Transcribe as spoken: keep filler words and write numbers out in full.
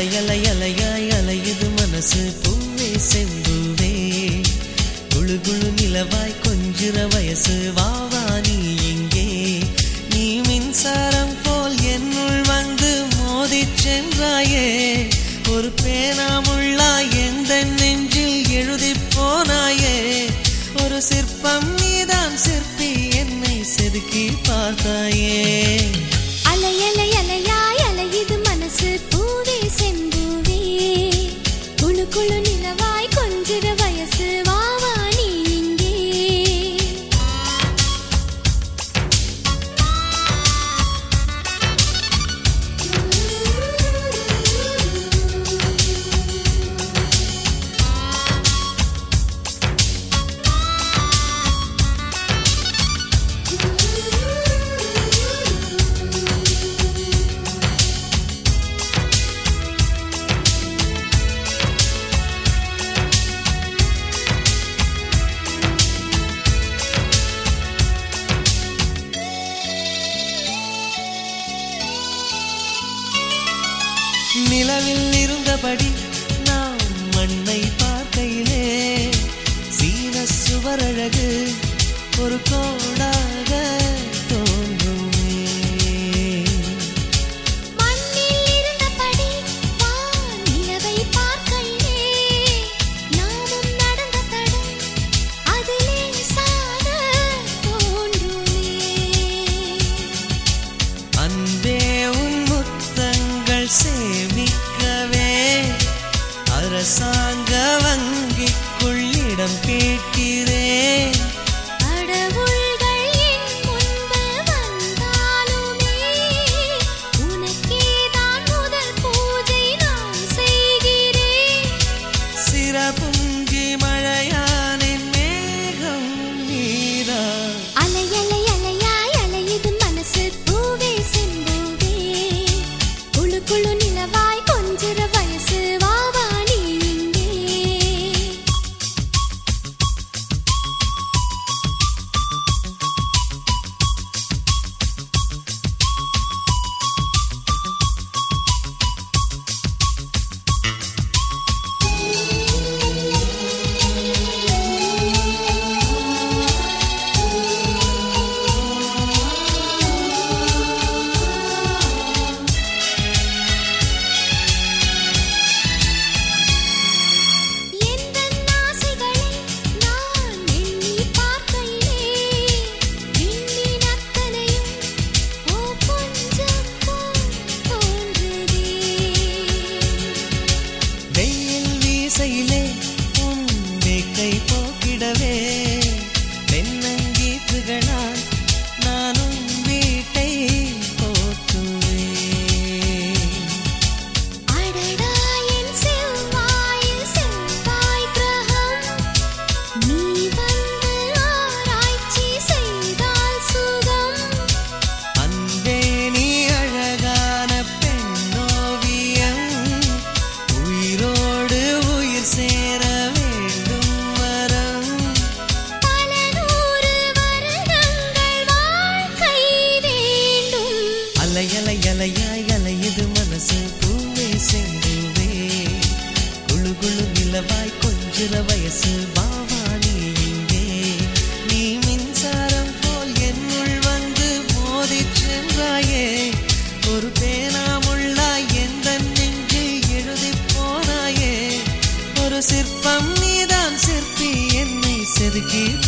அலையலையலையாய் அலையுது மனசு பூவே செம்பூவே குழு குழு நிலவாய் கொஞ்சிற வயசு வாவா நீ இங்கே நீ மின்சாரம் போல் என்னுள் வந்து மோதிச் சென்றாயே ஒரு பேனாமுள்ளாய் எந்த நெஞ்சில் எழுதி போனாயே ஒரு சிற்பம் நீதான் சிற்பி என்னை செதுக்கி பார்த்தாயே அலையலையலையாய் அலையுது மனசு பூவே செம்பூவே குழு குழு நிலவாய் கொஞ்சிற வயசு வாவா நீ இங்கே நிலவில் இருந்தபடி நாம் மண்ணை பார்க்கையிலே சீன சுவரழகு ஒரு கோடாக தோன்றுமே மண்ணில் இருந்தபடி வான் நிலவை பார்க்கையிலே நாமும் நடந்த தடம் அதிலே சாத தோன்றுமே அன்பே உன் முத்தங்கள் சேமிக்கவே அரசாங்க வங்கிக்குள் இடம் கேட்கிறேன் கடவுள்கள் என் முன்பு வந்தாலுமே உனக்கேதான் முதல் பூஜை நான் செய்கிறேன் சிறபுங்கி மழையானின் மேகம் நீரா அலையலை அலையாய் அலையுது மனசு பூவே செம்பூவே குழு குழு நிலவாய் கொஞ்சிற வயசு வாவா நீ இங்கே எந்தன் ஆசைகளை நான் எண்ணி பார்க்கையிலே விண்ணின் அத்தனையும் ஓ கொஞ்சம் போல் தோன்றுதே வெயில் வீசையிலே உன் வேக்கை போக்கிடவே தென்னங்கீற்றுகளால் நானும் வீட்டை போற்றுவேன் அடடா என் செவ்வாயில் செவ்வாய் கிரகம் நீ வந்து ஆராய்ச்சி செய்தால் சுகம் அன்பே நீ அழகான பெண்ணோவியம் உயிரோடு உயிர் சேர வேண்டும் வரம் பல நூறு வருடங்கள் வாழ்க்கை வேண்டும் அலையலையலையாய் அலையுது மனசு பூவே செம்பூவே குழு குழு நிலவாய் கொஞ்சிற வயசு வாவா நீ இங்கே நீ மின்சாரம் போல் என்னுள் வந்து மோதிச் சென்றாயே ஒரு பேனாமுள்ளாய் எந்த நெஞ்சில் எழுதி போனாயே ஒரு சிற்பம் நீதான் சிற்பி என்னை செதுக்கி